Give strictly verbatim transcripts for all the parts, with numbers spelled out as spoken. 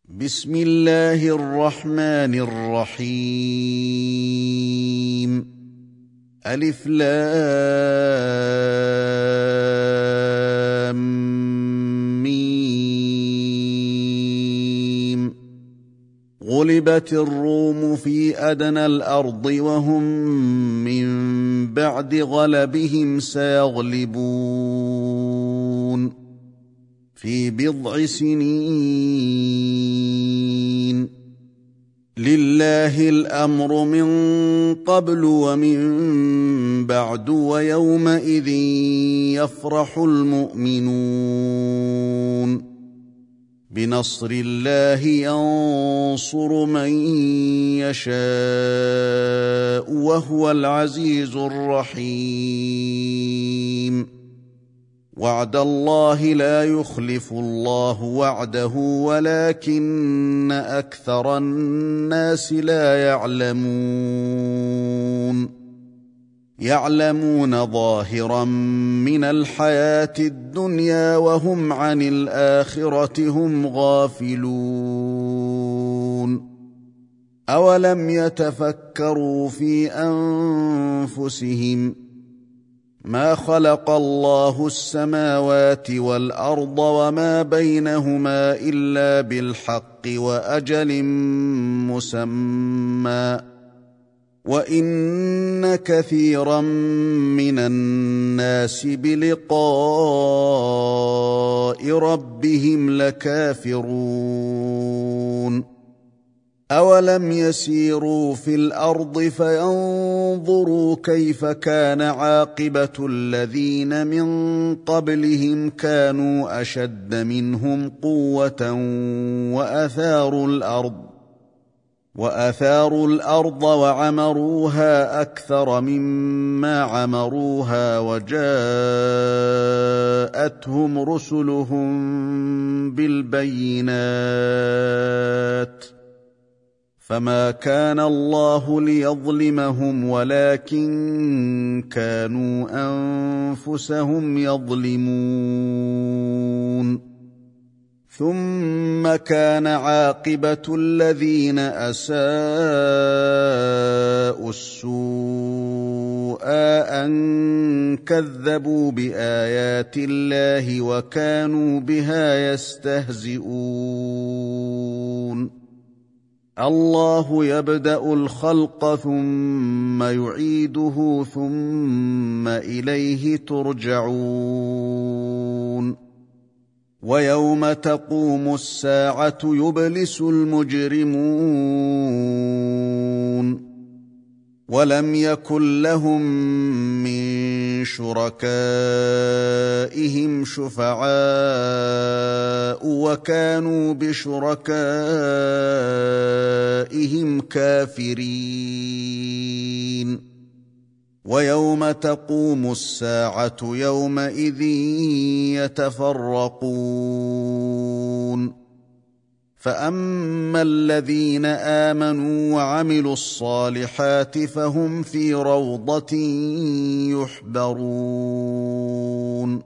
بسم الله الرحمن الرحيم. ألف لام ميم. غلبت الروم في أدنى الأرض وهم من بعد غلبهم سيغلبون في بضع سنين. لله الأمر من قبل ومن بعد ويومئذ يفرح المؤمنون. بنصر الله ينصر من يشاء وهو العزيز الرحيم. وعد الله لا يخلف الله وعده ولكن أكثر الناس لا يعلمون. يعلمون ظاهرا من الحياة الدنيا وهم عن الآخرة هم غافلون. أولم يتفكروا في أنفسهم ما خلق الله السماوات والأرض وما بينهما إلا بالحق وأجل مسمى وإن كثيرا من الناس بلقاء ربهم لكافرون. أولم يسيروا في الأرض فينظروا كيف كان عاقبة الذين من قبلهم كانوا أشد منهم قوة وأثاروا الأرض وأثاروا الأرض وعمروها أكثر مما عمروها وجاءتهم رسلهم بالبينات فما كان الله ليظلمهم ولكن كانوا أنفسهم يظلمون. ثم كان عاقبة الذين أساءوا السوء أن كذبوا بآيات الله وكانوا بها يستهزئون. الله يبدأ الخلق ثم يعيده ثم إليه ترجعون. ويوم تقوم الساعة يبلس المجرمون ولم يكن لهم من شركائهم شفعاء وكانوا بشركائهم كافرين. ويوم تقوم الساعة يومئذ يتفرقون. فأما الذين آمنوا وعملوا الصالحات فهم في روضة يحبرون.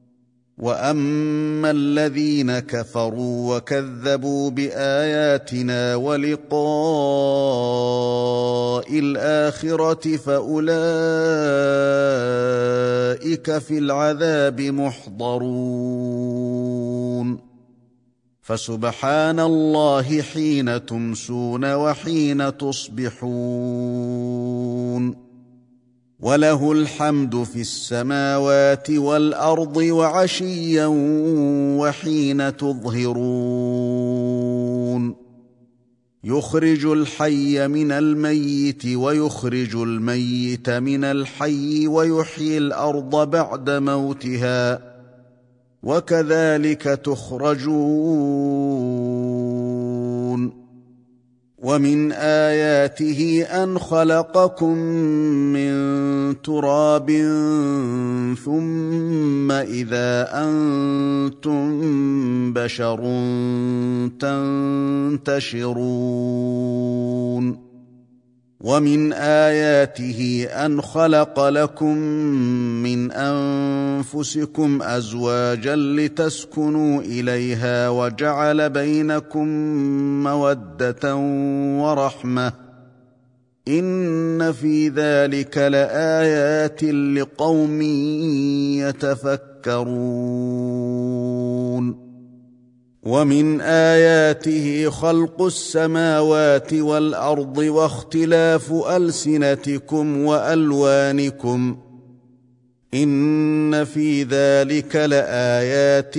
وأما الذين كفروا وكذبوا بآياتنا ولقاء الآخرة فأولئك في العذاب محضرون. فسبحان الله حين تمسون وحين تصبحون. وله الحمد في السماوات والأرض وعشيا وحين تظهرون. يخرج الحي من الميت ويخرج الميت من الحي ويحيي الأرض بعد موتها وكذلك تخرجون. ومن آياته أن خلقكم من تراب ثم إذا أنتم بشر تنتشرون. ومن آياته أن خلق لكم من أنفسكم أزواجا لتسكنوا إليها وجعل بينكم مودة ورحمة إن في ذلك لآيات لقوم يتفكرون ومن آياته خلق السماوات والأرض واختلاف ألسنتكم وألوانكم إن في ذلك لآيات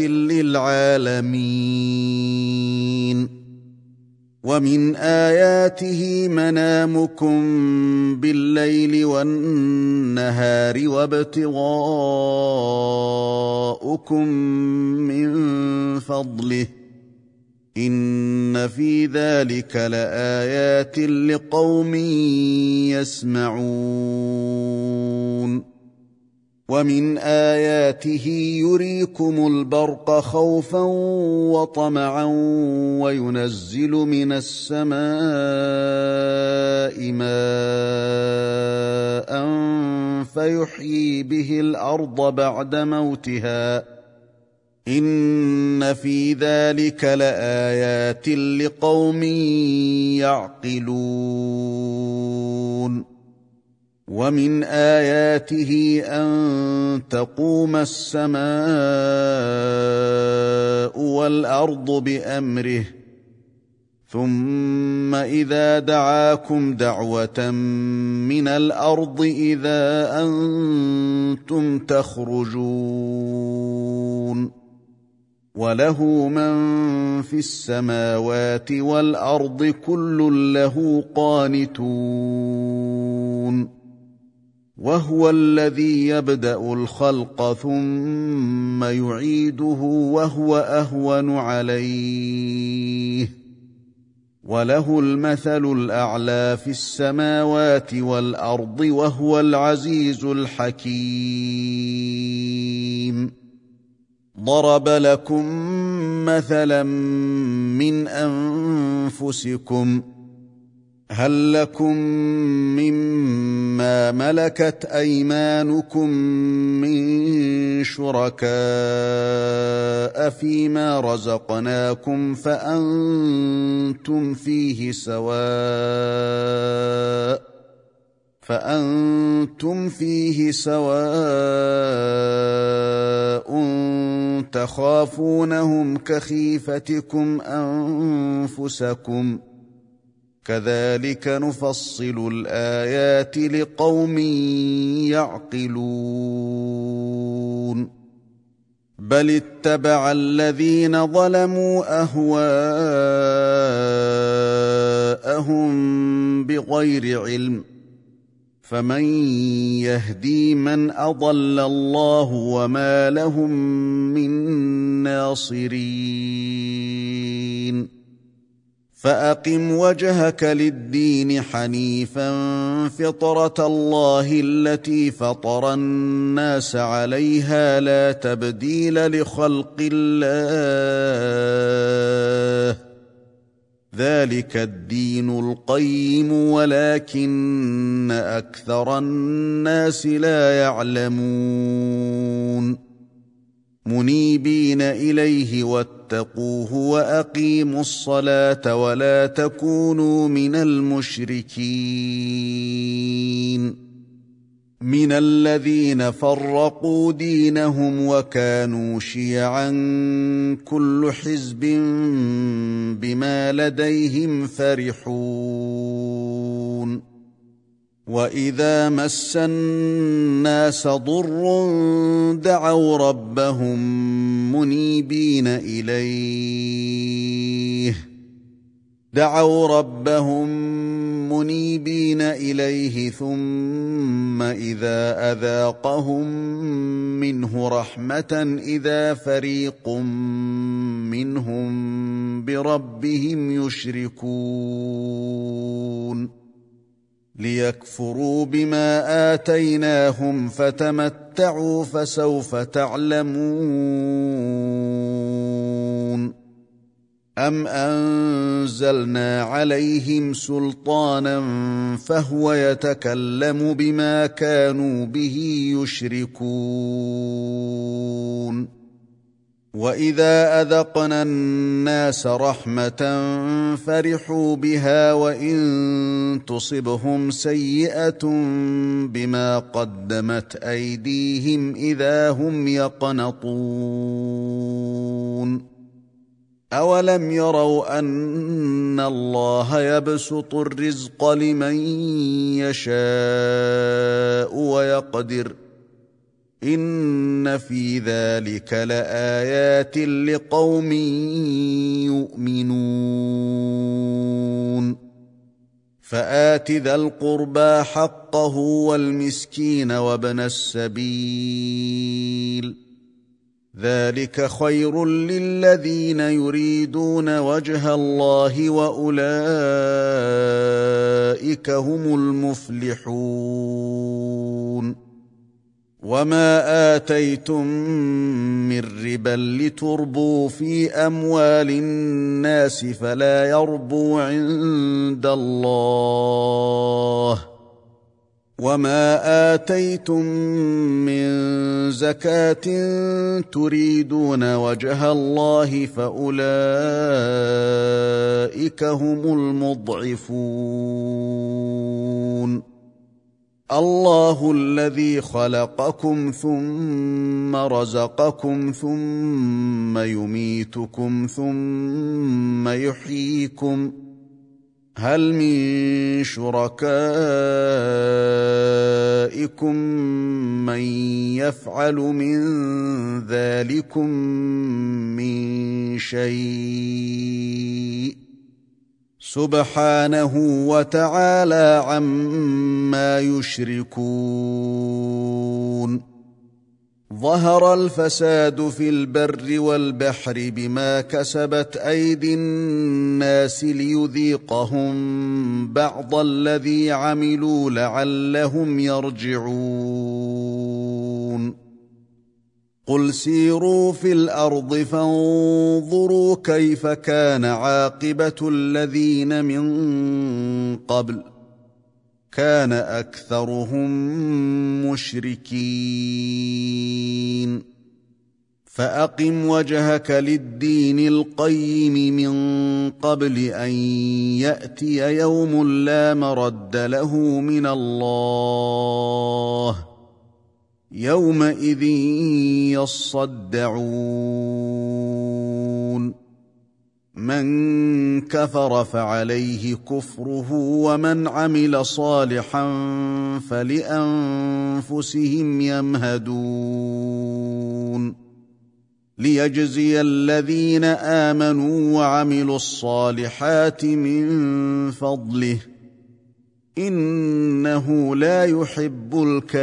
للعالمين ومن آياته منامكم بالليل والنهار وابتغاؤكم من فضله إن في ذلك لآيات لقوم يسمعون ومن آياته يريكم البرق خوفا وطمعا وينزل من السماء ماء فيحيي به الأرض بعد موتها إن في ذلك لآيات لقوم يعقلون ومن آياته أن تقوم السماء والأرض بأمره ثم إذا دعاكم دعوة من الأرض إذا أنتم تخرجون وله من في السماوات والأرض كل له قانتون وهو الذي يبدأ الخلق ثم يعيده وهو أهون عليه وله المثل الأعلى في السماوات والأرض وهو العزيز الحكيم ضرب لكم مثلا من أنفسكم هل لكم مما ملكت أيمانكم من شركاء فيما رزقناكم فأنتم فيه سواء فأنتم فيه سواء تخافونهم كخيفتكم أنفسكم كذلك نفصل الآيات لقوم يعقلون بل اتبع الذين ظلموا أهواءهم بغير علم فمن يهدي من أضل الله وما لهم من ناصرين فأقم وجهك للدين حنيفا فطرة الله التي فطر الناس عليها لا تبديل لخلق الله ذلك الدين القيم ولكن أكثر الناس لا يعلمون منيبين إليه واتقوه وأقيموا الصلاة ولا تكونوا من المشركين من الذين فرقوا دينهم وكانوا شيعا كل حزب بما لديهم فرحون وإذا مس الناس ضر دعوا ربهم منيبين إليه دعوا ربهم منيبين إليه ثم إذا أذاقهم منه رحمة إذا فريق منهم بربهم يشركون ليكفروا بما آتيناهم فتمتعوا فسوف تعلمون أَمْ أَنزَلْنَا عَلَيْهِمْ سُلْطَانًا فَهُوَ يَتَكَلَّمُ بِمَا كَانُوا بِهِ يُشْرِكُونَ وَإِذَا أَذَقْنَا النَّاسَ رَحْمَةً فَرِحُوا بِهَا وَإِن تُصِبْهُمْ سَيِّئَةٌ بِمَا قَدَّمَتْ أَيْدِيهِمْ إِذَا هُمْ يَقْنَطُونَ أَوَلَمْ يَرَوْا أَنَّ اللَّهَ يَبْسُطُ الرِّزْقَ لِمَن يَشَاءُ وَيَقْدِرُ إِنَّ فِي ذَلِكَ لَآيَاتٍ لِقَوْمٍ يُؤْمِنُونَ فَآتِ ذَا الْقُرْبَى حَقَّهُ وَالْمِسْكِينَ وَابْنَ السَّبِيلِ ذَلِكَ خَيْرٌ لِّلَّذِينَ يُرِيدُونَ وَجْهَ اللَّهِ وَأُولَئِكَ هُمُ الْمُفْلِحُونَ وَمَا آتَيْتُم مِّن رِّبًا لِّتُرْبُوا فِي أَمْوَالِ النَّاسِ فَلَا يَرْبُو عِندَ اللَّهِ وَمَا آتَيْتُم مِّن زَكَاةٍ تُرِيدُونَ وَجْهَ اللَّهِ فَأُولَئِكَ هُمُ الْمُضْعِفُونَ اللَّهُ الَّذِي خَلَقَكُمْ ثُمَّ رَزَقَكُمْ ثُمَّ يُمِيتُكُمْ ثُمَّ يُحْيِيكُمْ هَلْ مِن شُرَكَائِكُم مَّن يَفْعَلُ مِن ذَلِكُم مِّن شَيْءٍ سُبْحَانَهُ وَتَعَالَى عَمَّا يُشْرِكُونَ ظَهَرَ الْفَسَادُ فِي الْبَرِّ وَالْبَحْرِ بِمَا كَسَبَتْ أَيْدِي النَّاسِ لِيُذِيقَهُم بَعْضَ الَّذِي عَمِلُوا لَعَلَّهُمْ يَرْجِعُونَ قُلْ سِيرُوا فِي الْأَرْضِ فَانظُرُوا كَيْفَ كَانَ عَاقِبَةُ الَّذِينَ مِن قَبْلُ كَانَ أَكْثَرُهُم مُشْرِكِينَ فَأَقِمْ وَجْهَكَ لِلدِّينِ الْقَيِّمِ مِن قَبْلِ أَن يَأْتِيَ يَوْمٌ لَّا مَرَدَّ لَهُ مِنَ اللَّهِ يَوْمَئِذٍ يَصَّدَّعُونَ مَن كَفَرَ فَعَلَيْهِ كُفْرُهُ وَمَنْ عَمِلَ صَالِحًا فَلِأَنفُسِهِمْ يَمْهَدُونَ لِيَجْزِيَ الَّذِينَ آمَنُوا وَعَمِلُوا الصَّالِحَاتِ مِن فَضْلِهِ إِنَّهُ لَا يُحِبُّ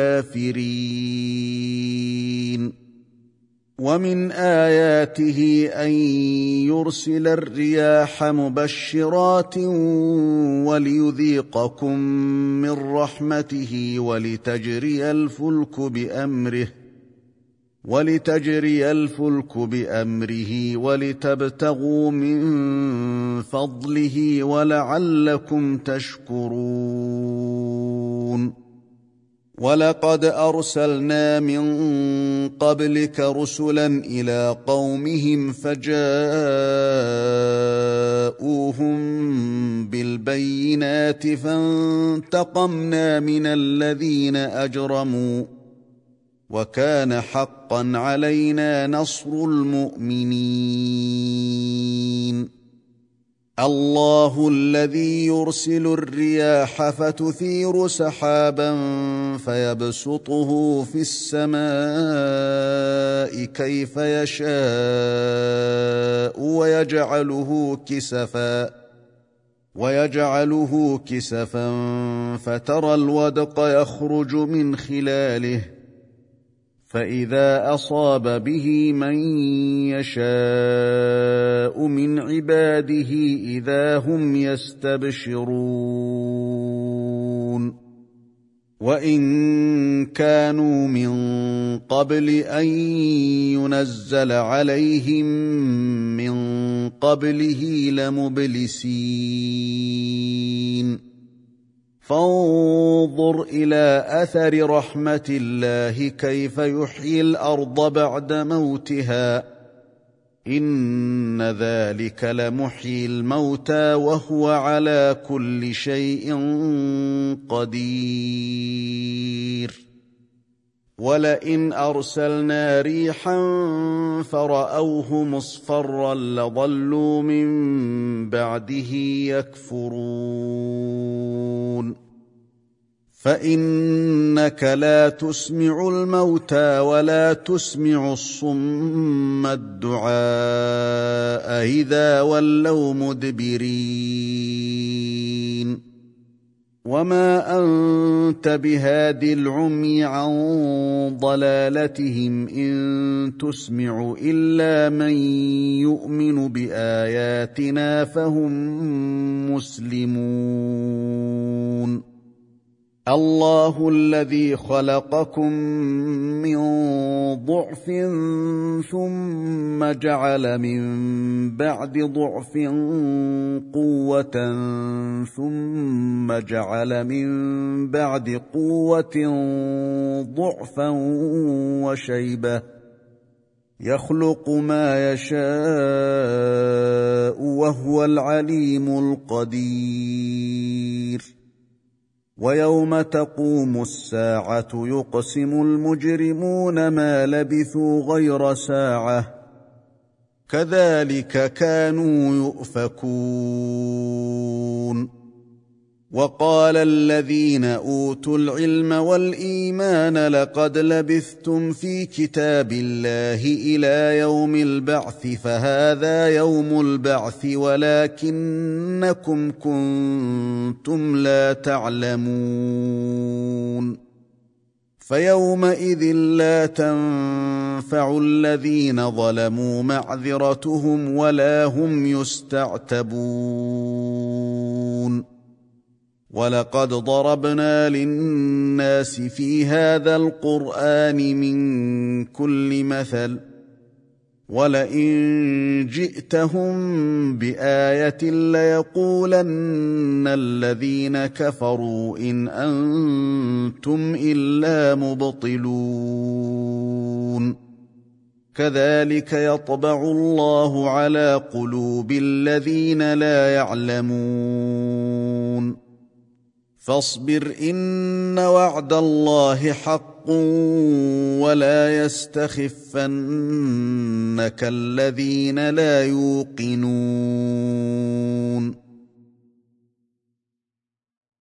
الْكَافِرِينَ وَمِنْ آيَاتِهِ أَن يُرْسِلَ الرِّيَاحَ مُبَشِّرَاتٍ وَلِيُذِيقَكُم مِّن رَّحْمَتِهِ وَلِتَجْرِيَ الْفُلْكُ بِأَمْرِهِ وَلِتَجْرِيَ الْفُلْكُ بِأَمْرِهِ وَلِتَبْتَغُوا مِن فَضْلِهِ وَلَعَلَّكُمْ تَشْكُرُونَ وَلَقَدْ أَرْسَلْنَا مِن قَبْلِكَ رُسُلًا إِلَىٰ قَوْمِهِمْ فَجَاءُوهُم بِالْبَيِّنَاتِ فَانتَقَمْنَا مِنَ الَّذِينَ أَجْرَمُوا وَكَانَ حَقًّا عَلَيْنَا نَصْرُ الْمُؤْمِنِينَ اللَّهُ الَّذِي يُرْسِلُ الرِّيَاحَ فَتُثِيرُ سَحَابًا فَيَبْسُطُهُ فِي السَّمَاءِ كَيْفَ يَشَاءُ وَيَجْعَلُهُ كِسَفًا وَيَجْعَلُهُ كِسَفًا فَتَرَى الْوَدْقَ يَخْرُجُ مِنْ خِلَالِهِ فَإِذَا أَصَابَ بِهِ مَن يَشَاءُ مِنْ عِبَادِهِ إِذَا هُمْ يَسْتَبْشِرُونَ وان كانوا من قبل ان ينزل عليهم من قبله لمبلسين فانظر الى اثر رحمه الله كيف يحيي الارض بعد موتها ان ذلك لمحيي الموتى وهو على كل شيء قدير ولئن ارسلنا ريحا فراوه مصفرا لظلوا من بعده يكفرون فانك لا تسمع الموتى ولا تسمع الصم الدعاء اذا ولوا مدبرين وما انت بهاد العمي عن ضلالتهم ان تسمع الا من يؤمن باياتنا فهم مسلمون الله الذي خلقكم من ضعف ثم جعل من بعد ضعف قوة ثم جعل من بعد قوة ضعفا وشيبة يخلق ما يشاء وهو العليم القدير ويوم تقوم الساعة يقسم المجرمون ما لبثوا غير ساعة كذلك كانوا يؤفكون وقال الذين أوتوا العلم والإيمان لقد لبثتم في كتاب الله إلى يوم البعث فهذا يوم البعث ولكنكم كنتم لا تعلمون فيومئذ لا تنفع الذين ظلموا معذرتهم ولا هم يستعتبون ولقد ضربنا للناس في هذا القرآن من كل مثل ولئن جئتهم بآية ليقولن الذين كفروا إن أنتم إلا مبطلون كذلك يطبع الله على قلوب الذين لا يعلمون فاصبر إن وعد الله حق ولا يستخفنك الذين لا يوقنون